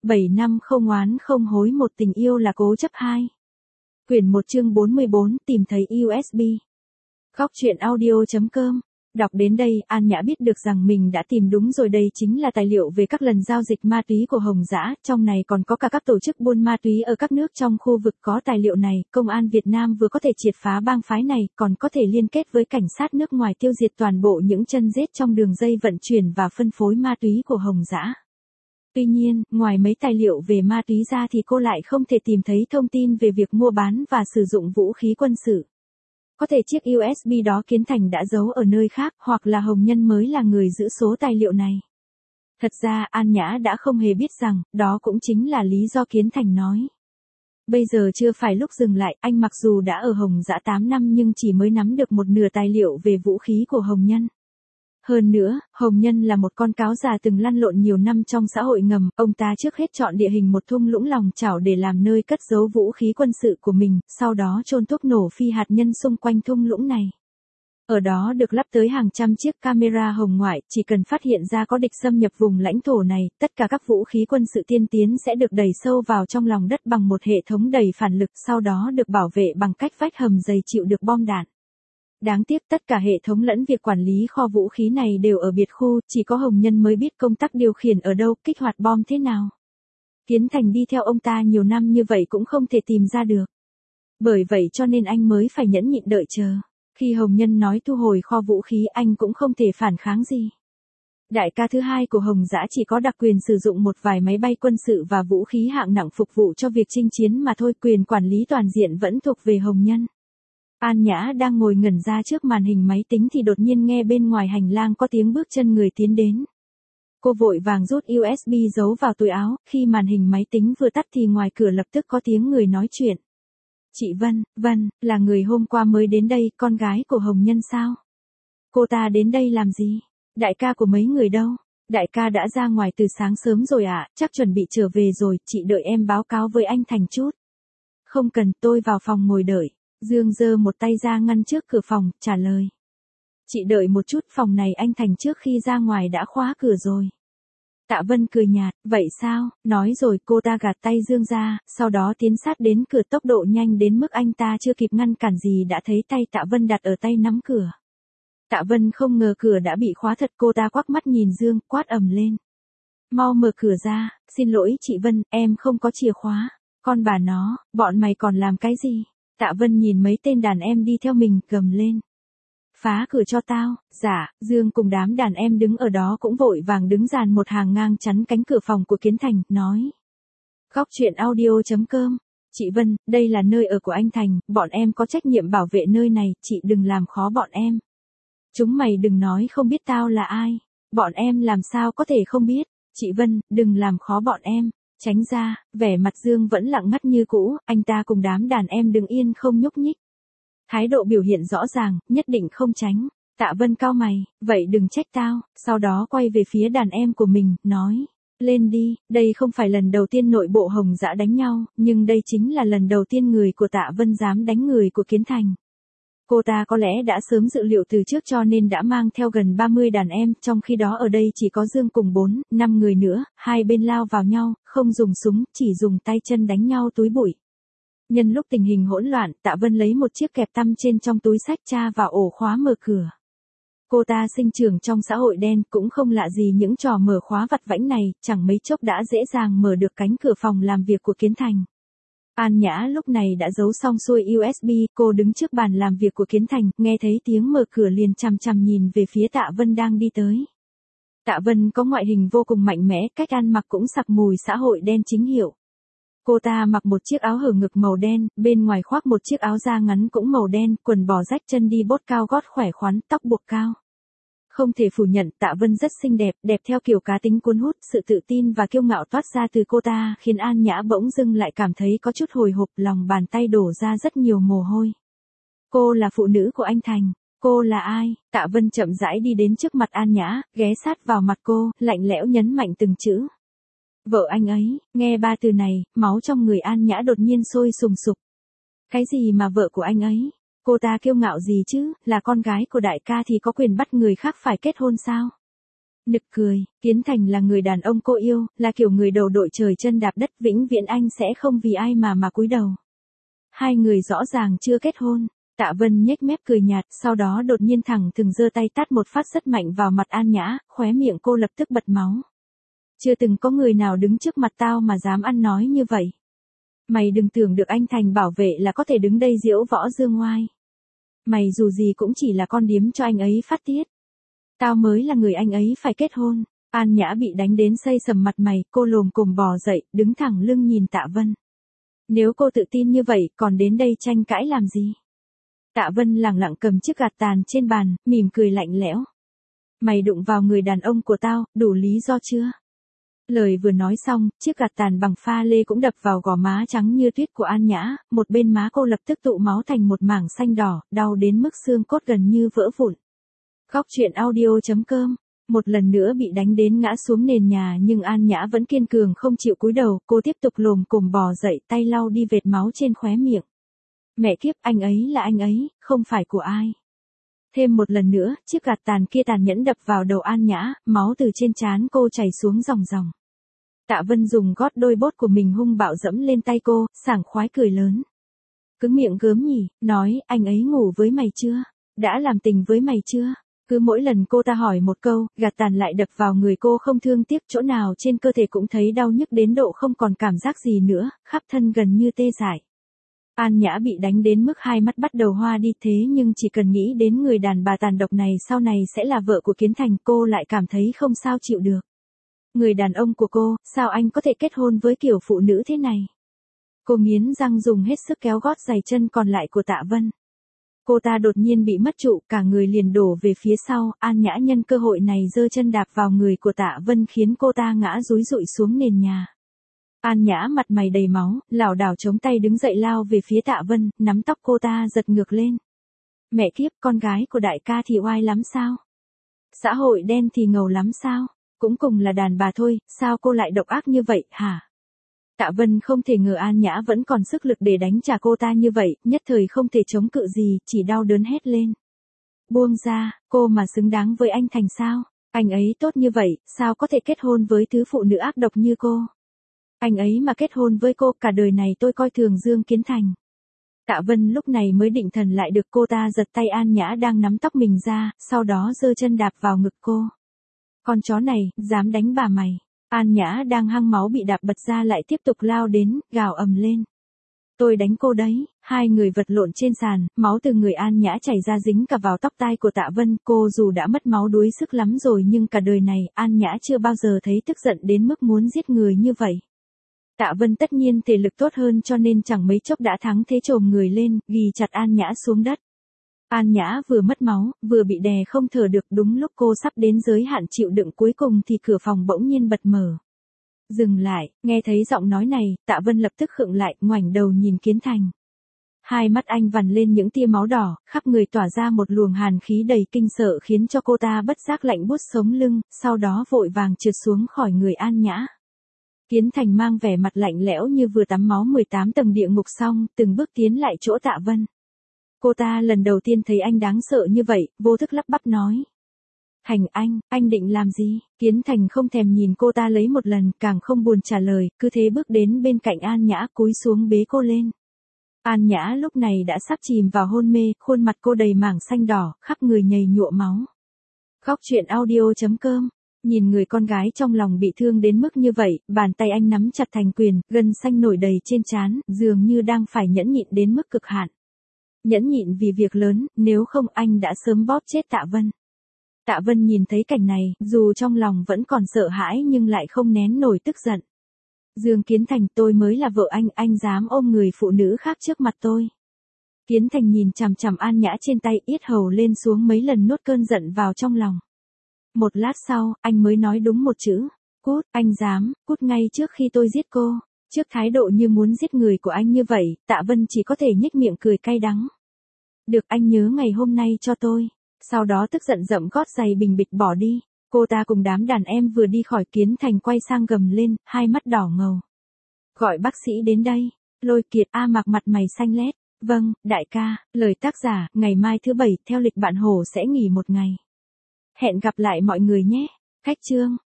7 năm không oán không hối, một tình yêu là cố chấp 2. Quyển 1 chương 44, tìm thấy USB. Góc truyện audio.com. Đọc đến đây, An Nhã biết được rằng mình đã tìm đúng rồi, đây chính là tài liệu về các lần giao dịch ma túy của Hồng Dã, trong này còn có cả các tổ chức buôn ma túy ở các nước trong khu vực. Có tài liệu này, công an Việt Nam vừa có thể triệt phá bang phái này, còn có thể liên kết với cảnh sát nước ngoài tiêu diệt toàn bộ những chân rết trong đường dây vận chuyển và phân phối ma túy của Hồng Dã. Tuy nhiên, ngoài mấy tài liệu về ma túy ra thì cô lại không thể tìm thấy thông tin về việc mua bán và sử dụng vũ khí quân sự. Có thể chiếc USB đó Kiến Thành đã giấu ở nơi khác, hoặc là Hồng Nhân mới là người giữ số tài liệu này. Thật ra, An Nhã đã không hề biết rằng, đó cũng chính là lý do Kiến Thành nói. Bây giờ chưa phải lúc dừng lại, anh mặc dù đã ở Hồng Dã 8 năm nhưng chỉ mới nắm được một nửa tài liệu về vũ khí của Hồng Nhân. Hơn nữa, Hồng Nhân là một con cáo già từng lăn lộn nhiều năm trong xã hội ngầm, ông ta trước hết chọn địa hình một thung lũng lòng chảo để làm nơi cất giấu vũ khí quân sự của mình, sau đó chôn thuốc nổ phi hạt nhân xung quanh thung lũng này. Ở đó được lắp tới hàng trăm chiếc camera hồng ngoại, chỉ cần phát hiện ra có địch xâm nhập vùng lãnh thổ này, tất cả các vũ khí quân sự tiên tiến sẽ được đẩy sâu vào trong lòng đất bằng một hệ thống đầy phản lực, sau đó được bảo vệ bằng cách vách hầm dày chịu được bom đạn. Đáng tiếc tất cả hệ thống lẫn việc quản lý kho vũ khí này đều ở biệt khu, chỉ có Hồng Nhân mới biết công tắc điều khiển ở đâu, kích hoạt bom thế nào. Kiến Thành đi theo ông ta nhiều năm như vậy cũng không thể tìm ra được. Bởi vậy cho nên anh mới phải nhẫn nhịn đợi chờ. Khi Hồng Nhân nói thu hồi kho vũ khí, anh cũng không thể phản kháng gì. Đại ca thứ hai của Hồng Dã chỉ có đặc quyền sử dụng một vài máy bay quân sự và vũ khí hạng nặng phục vụ cho việc chinh chiến mà thôi, quyền quản lý toàn diện vẫn thuộc về Hồng Nhân. An Nhã đang ngồi ngẩn ra trước màn hình máy tính thì đột nhiên nghe bên ngoài hành lang có tiếng bước chân người tiến đến. Cô vội vàng rút USB giấu vào túi áo, khi màn hình máy tính vừa tắt thì ngoài cửa lập tức có tiếng người nói chuyện. Chị Vân, là người hôm qua mới đến đây, con gái của Hồng Nhân sao? Cô ta đến đây làm gì? Đại ca của mấy người đâu? Đại ca đã ra ngoài từ sáng sớm rồi ạ, chắc chuẩn bị trở về rồi, chị đợi em báo cáo với anh Thành chút. Không cần, tôi vào phòng ngồi đợi. Dương giơ một tay ra ngăn trước cửa phòng, trả lời. Chị đợi một chút, phòng này anh Thành trước khi ra ngoài đã khóa cửa rồi. Tạ Vân cười nhạt, vậy sao, nói rồi cô ta gạt tay Dương ra, sau đó tiến sát đến cửa tốc độ nhanh đến mức anh ta chưa kịp ngăn cản gì đã thấy tay Tạ Vân đặt ở tay nắm cửa. Tạ Vân không ngờ cửa đã bị khóa thật, cô ta quắc mắt nhìn Dương, quát ầm lên. Mau mở cửa ra, xin lỗi chị Vân, em không có chìa khóa. Con bà nó, bọn mày còn làm cái gì? Tạ Vân nhìn mấy tên đàn em đi theo mình, gầm lên. Phá cửa cho tao. Dạ, Dương cùng đám đàn em đứng ở đó cũng vội vàng đứng dàn một hàng ngang chắn cánh cửa phòng của Kiến Thành, nói. Góc truyện audio.com. Chị Vân, đây là nơi ở của anh Thành, bọn em có trách nhiệm bảo vệ nơi này, chị đừng làm khó bọn em. Chúng mày đừng nói không biết tao là ai. Bọn em làm sao có thể không biết. Chị Vân, đừng làm khó bọn em. Tránh ra, vẻ mặt Dương vẫn lặng ngắt như cũ, anh ta cùng đám đàn em đứng yên không nhúc nhích. Thái độ biểu hiện rõ ràng, nhất định không tránh. Tạ Vân cau mày, vậy đừng trách tao, sau đó quay về phía đàn em của mình, nói. Lên đi, đây không phải lần đầu tiên nội bộ Hồng Dã đánh nhau, nhưng đây chính là lần đầu tiên người của Tạ Vân dám đánh người của Kiến Thành. Cô ta có lẽ đã sớm dự liệu từ trước cho nên đã mang theo gần 30 đàn em, trong khi đó ở đây chỉ có Dương cùng 4-5 người nữa, hai bên lao vào nhau, không dùng súng, chỉ dùng tay chân đánh nhau túi bụi. Nhân lúc tình hình hỗn loạn, Tạ Vân lấy một chiếc kẹp tăm trên trong túi xách tra vào ổ khóa mở cửa. Cô ta sinh trưởng trong xã hội đen, cũng không lạ gì những trò mở khóa vặt vãnh này, chẳng mấy chốc đã dễ dàng mở được cánh cửa phòng làm việc của Kiến Thành. An Nhã lúc này đã giấu xong xuôi USB, cô đứng trước bàn làm việc của Kiến Thành, nghe thấy tiếng mở cửa liền chằm chằm nhìn về phía Tạ Vân đang đi tới. Tạ Vân có ngoại hình vô cùng mạnh mẽ, cách ăn mặc cũng sặc mùi xã hội đen chính hiệu. Cô ta mặc một chiếc áo hở ngực màu đen, bên ngoài khoác một chiếc áo da ngắn cũng màu đen, quần bò rách, chân đi bốt cao gót khỏe khoắn, tóc buộc cao. Không thể phủ nhận, Tạ Vân rất xinh đẹp, đẹp theo kiểu cá tính cuốn hút, sự tự tin và kiêu ngạo toát ra từ cô ta khiến An Nhã bỗng dưng lại cảm thấy có chút hồi hộp, lòng bàn tay đổ ra rất nhiều mồ hôi. Cô là phụ nữ của anh Thành. Cô là ai? Tạ Vân chậm rãi đi đến trước mặt An Nhã, ghé sát vào mặt cô, lạnh lẽo nhấn mạnh từng chữ. Vợ anh ấy. Nghe ba từ này, máu trong người An Nhã đột nhiên sôi sùng sục. Cái gì mà vợ của anh ấy? Cô ta kiêu ngạo gì chứ, là con gái của đại ca thì có quyền bắt người khác phải kết hôn sao? Nực cười, Kiến Thành là người đàn ông cô yêu, là kiểu người đầu đội trời chân đạp đất, vĩnh viễn anh sẽ không vì ai mà cúi đầu. Hai người rõ ràng chưa kết hôn. Tạ Vân nhếch mép cười nhạt, sau đó đột nhiên thẳng thừng giơ tay tát một phát rất mạnh vào mặt An Nhã, khóe miệng cô lập tức bật máu. Chưa từng có người nào đứng trước mặt tao mà dám ăn nói như vậy. Mày đừng tưởng được anh Thành bảo vệ là có thể đứng đây diễu võ dương ngoai. Mày dù gì cũng chỉ là con điếm cho anh ấy phát tiết. Tao mới là người anh ấy phải kết hôn. An Nhã bị đánh đến xây sầm mặt mày, cô lồm cồm bò dậy, đứng thẳng lưng nhìn Tạ Vân. Nếu cô tự tin như vậy, còn đến đây tranh cãi làm gì? Tạ Vân lẳng lặng cầm chiếc gạt tàn trên bàn, mỉm cười lạnh lẽo. Mày đụng vào người đàn ông của tao, đủ lý do chưa? Lời vừa nói xong, chiếc gạt tàn bằng pha lê cũng đập vào gò má trắng như tuyết của An Nhã, một bên má cô lập tức tụ máu thành một mảng xanh đỏ, đau đến mức xương cốt gần như vỡ vụn. Góc truyện audio.com. Một lần nữa bị đánh đến ngã xuống nền nhà nhưng An Nhã vẫn kiên cường không chịu cúi đầu, cô tiếp tục lồm cồm bò dậy, tay lau đi vệt máu trên khóe miệng. Mẹ kiếp, anh ấy là anh ấy, không phải của ai. Thêm một lần nữa, chiếc gạt tàn kia tàn nhẫn đập vào đầu An Nhã, máu từ trên trán cô chảy xuống ròng ròng. Tạ Vân dùng gót đôi bốt của mình hung bạo dẫm lên tay cô, sảng khoái cười lớn. Cứng miệng gớm nhỉ, nói, anh ấy ngủ với mày chưa? Đã làm tình với mày chưa? Cứ mỗi lần cô ta hỏi một câu, gạt tàn lại đập vào người cô không thương tiếc, chỗ nào trên cơ thể cũng thấy đau nhức đến độ không còn cảm giác gì nữa, khắp thân gần như tê dại. An Nhã bị đánh đến mức hai mắt bắt đầu hoa đi, thế nhưng chỉ cần nghĩ đến người đàn bà tàn độc này sau này sẽ là vợ của Kiến Thành, cô lại cảm thấy không sao chịu được. Người đàn ông của cô, sao anh có thể kết hôn với kiểu phụ nữ thế này? Cô nghiến răng dùng hết sức kéo gót giày chân còn lại của Tạ Vân. Cô ta đột nhiên bị mất trụ, cả người liền đổ về phía sau, An Nhã nhân cơ hội này giơ chân đạp vào người của Tạ Vân khiến cô ta ngã rúi rụi xuống nền nhà. An Nhã mặt mày đầy máu, lảo đảo chống tay đứng dậy lao về phía Tạ Vân, nắm tóc cô ta giật ngược lên. Mẹ kiếp, con gái của đại ca thì oai lắm sao? Xã hội đen thì ngầu lắm sao? Cũng cùng là đàn bà thôi, sao cô lại độc ác như vậy, hả? Tạ Vân không thể ngờ An Nhã vẫn còn sức lực để đánh trả cô ta như vậy, nhất thời không thể chống cự gì, chỉ đau đớn hét lên. Buông ra, cô mà xứng đáng với anh Thành sao? Anh ấy tốt như vậy, sao có thể kết hôn với thứ phụ nữ ác độc như cô? Anh ấy mà kết hôn với cô, cả đời này tôi coi thường Dương Kiến Thành. Tạ Vân lúc này mới định thần lại được, cô ta giật tay An Nhã đang nắm tóc mình ra, sau đó giơ chân đạp vào ngực cô. Con chó này, dám đánh bà mày. An Nhã đang hăng máu bị đạp bật ra lại tiếp tục lao đến, gào ầm lên. Tôi đánh cô đấy. Hai người vật lộn trên sàn, máu từ người An Nhã chảy ra dính cả vào tóc tai của Tạ Vân. Cô dù đã mất máu đuối sức lắm rồi nhưng cả đời này An Nhã chưa bao giờ thấy tức giận đến mức muốn giết người như vậy. Tạ Vân tất nhiên thể lực tốt hơn cho nên chẳng mấy chốc đã thắng thế, chồm người lên, ghì chặt An Nhã xuống đất. An Nhã vừa mất máu, vừa bị đè không thở được, đúng lúc cô sắp đến giới hạn chịu đựng cuối cùng thì cửa phòng bỗng nhiên bật mở. Dừng lại, nghe thấy giọng nói này, Tạ Vân lập tức khựng lại, ngoảnh đầu nhìn Kiến Thành. Hai mắt anh vằn lên những tia máu đỏ, khắp người tỏa ra một luồng hàn khí đầy kinh sợ khiến cho cô ta bất giác lạnh buốt sống lưng, sau đó vội vàng trượt xuống khỏi người An Nhã. Kiến Thành mang vẻ mặt lạnh lẽo như vừa tắm máu 18 tầng địa ngục xong, từng bước tiến lại chỗ Tạ Vân. Cô ta lần đầu tiên thấy anh đáng sợ như vậy, vô thức lắp bắp nói. Thành anh định làm gì? Kiến Thành không thèm nhìn cô ta lấy một lần, càng không buồn trả lời, cứ thế bước đến bên cạnh An Nhã cúi xuống bế cô lên. An Nhã lúc này đã sắp chìm vào hôn mê, khuôn mặt cô đầy mảng xanh đỏ, khắp người nhầy nhụa máu. Góc truyện audio.com. Nhìn người con gái trong lòng bị thương đến mức như vậy, bàn tay anh nắm chặt thành quyền, gân xanh nổi đầy trên trán, dường như đang phải nhẫn nhịn đến mức cực hạn. Nhẫn nhịn vì việc lớn, nếu không anh đã sớm bóp chết Tạ Vân. Tạ Vân nhìn thấy cảnh này, dù trong lòng vẫn còn sợ hãi nhưng lại không nén nổi tức giận. Dương Kiến Thành, tôi mới là vợ anh dám ôm người phụ nữ khác trước mặt tôi. Kiến Thành nhìn chằm chằm An Nhã trên tay, yết hầu lên xuống mấy lần nuốt cơn giận vào trong lòng. Một lát sau, anh mới nói đúng một chữ. Cút, anh dám, cút ngay trước khi tôi giết cô. Trước thái độ như muốn giết người của anh như vậy, Tạ Vân chỉ có thể nhếch miệng cười cay đắng. Được, anh nhớ ngày hôm nay cho tôi. Sau đó tức giận dậm gót giày bình bịch bỏ đi. Cô ta cùng đám đàn em vừa đi khỏi, Kiến Thành quay sang gầm lên, hai mắt đỏ ngầu. Gọi bác sĩ đến đây. Lôi Kiệt, Mặc mặt mày xanh lét. Vâng, đại ca, lời tác giả, ngày mai thứ Bảy, theo lịch bạn Hồ sẽ nghỉ một ngày. Hẹn gặp lại mọi người nhé. Khách chương,